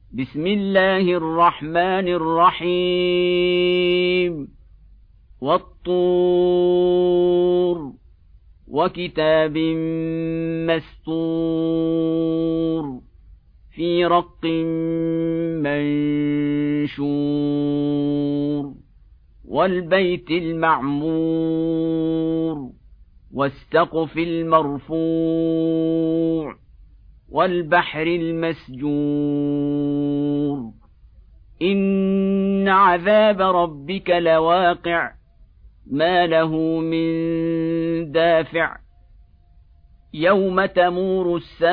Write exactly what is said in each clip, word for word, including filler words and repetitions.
بسم الله الرحمن الرحيم والطور وكتاب مسطور في رق منشور والبيت المعمور والسقف المرفوع والبحر المسجور إن عذاب ربك لواقع ما له من دافع يوم تمور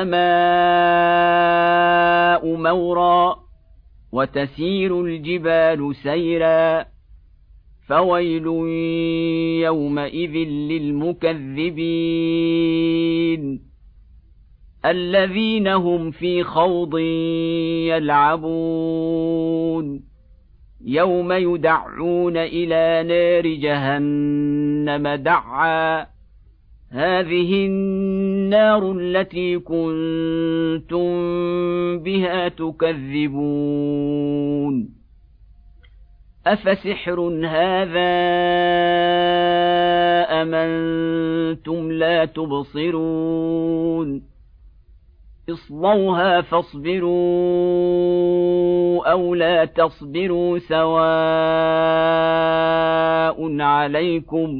السماء مورا وتسير الجبال سيرا فويل يومئذ للمكذبين الذين هم في خوض يلعبون يوم يدعون إلى نار جهنم دعا هذه النار التي كنتم بها تكذبون أفسحر هذا أم أنتم لا تبصرون اصلوها فاصبروا أو لا تصبروا سواء عليكم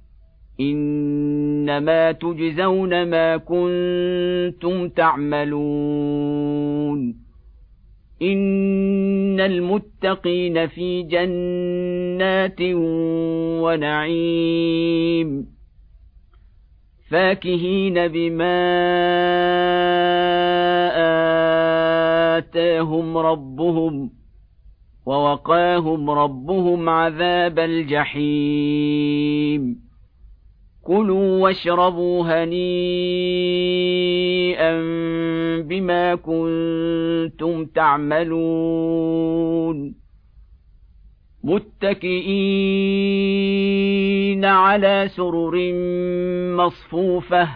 إنما تجزون ما كنتم تعملون إن المتقين في جنات ونعيم فاكهين بما آتاهم ربهم ووقاهم ربهم عذاب الجحيم كلوا واشربوا هنيئا بما كنتم تعملون متكئين على سرر مصفوفة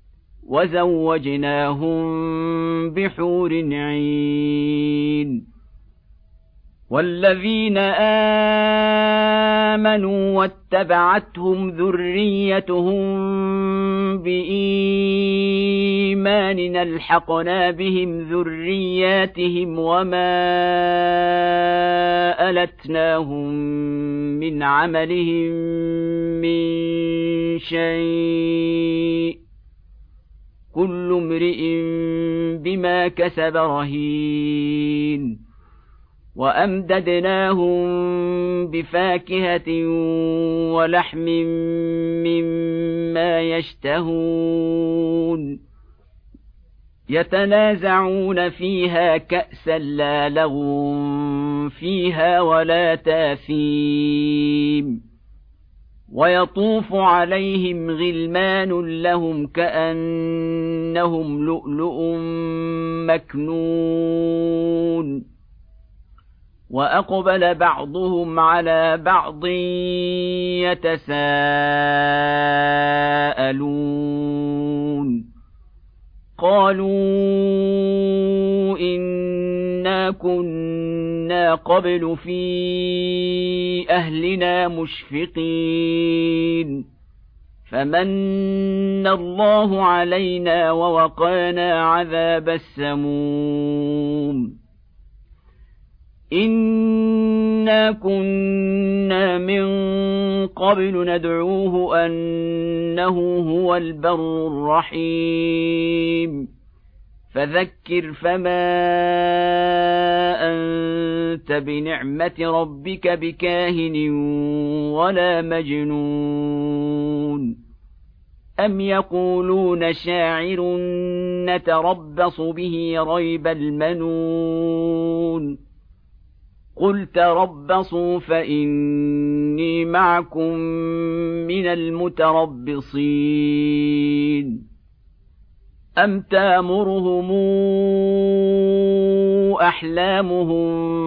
وزوجناهم بحور عين والذين آمنوا واتبعتهم ذريتهم بإيمان ألحقنا بهم ذرياتهم وما ألتناهم من عملهم من شيء كل امرئ بما كسب رهين وأمددناهم بفاكهة ولحم مما يشتهون يتنازعون فيها كأسا لا لغو فيها ولا تاثيم ويطوف عليهم غلمان لهم كأنهم لؤلؤ مكنون وأقبل بعضهم على بعض يتساءلون قالوا إنا كنا قبل في أهلنا مشفقين فمن الله علينا ووقانا عذاب السموم إنا كنا من قبل ندعوه أنه هو البر الرحيم فذكر فما أنت بنعمة ربك بكاهن ولا مجنون أم يقولون شاعر نتربص به ريب المنون قل تربصوا فإني معكم من المتربصين أم تأمرهم أحلامهم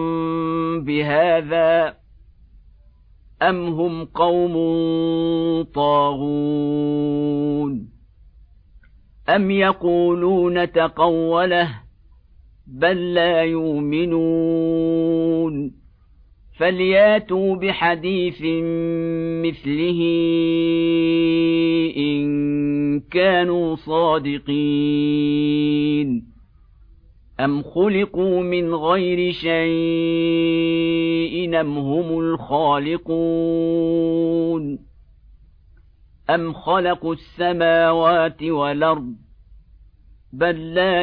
بهذا أم هم قوم طاغون أم يقولون تقوله بل لا يؤمنون فلياتوا بحديث مثله إن كانوا صادقين أم خلقوا من غير شيء أم هم الخالقون أم خلقوا السماوات والأرض بل لا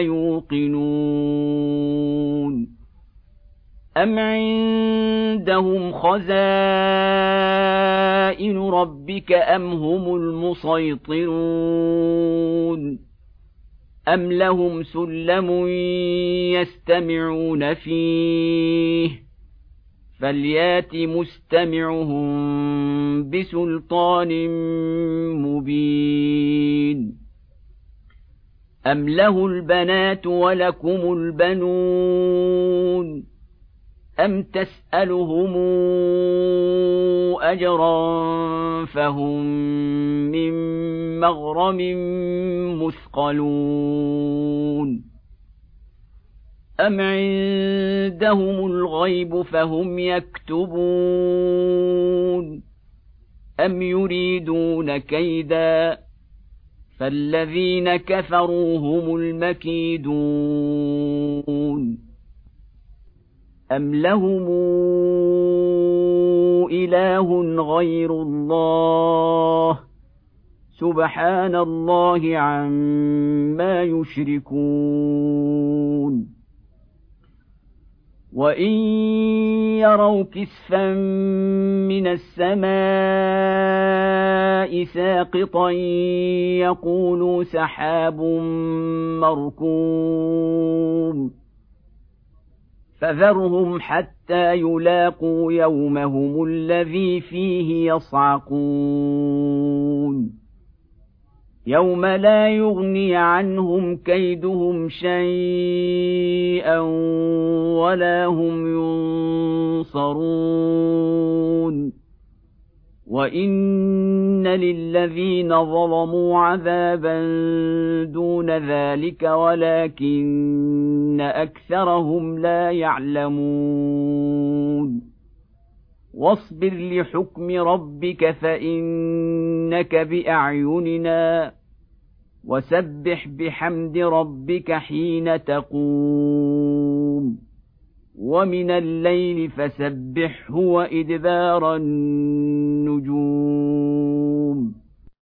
يوقنون أم عندهم خزائن ربك أم هم المسيطرون أم لهم سلم يستمعون فيه فليات مستمعهم بسلطان مبين أم له البنات ولكم البنون أم تسألهم أجرا فهم من مغرم مثقلون أم عندهم الغيب فهم يكتبون أم يريدون كيدا فالذين كفروا هم المكيدون أم لهم إله غير الله سبحان الله عما يشركون وإن يروا كسفا من السماء ساقطا يقولوا سحاب مركوم فذرهم حتى يلاقوا يومهم الذي فيه يصعقون يوم لا يغني عنهم كيدهم شيئا ولا هم ينصرون وإن للذين ظلموا عذابا دون ذلك ولكن أكثرهم لا يعلمون واصبر لحكم ربك فإنك بأعيننا وسبح بحمد ربك حين تقوم ومن الليل فسبحه وإدبار النجوم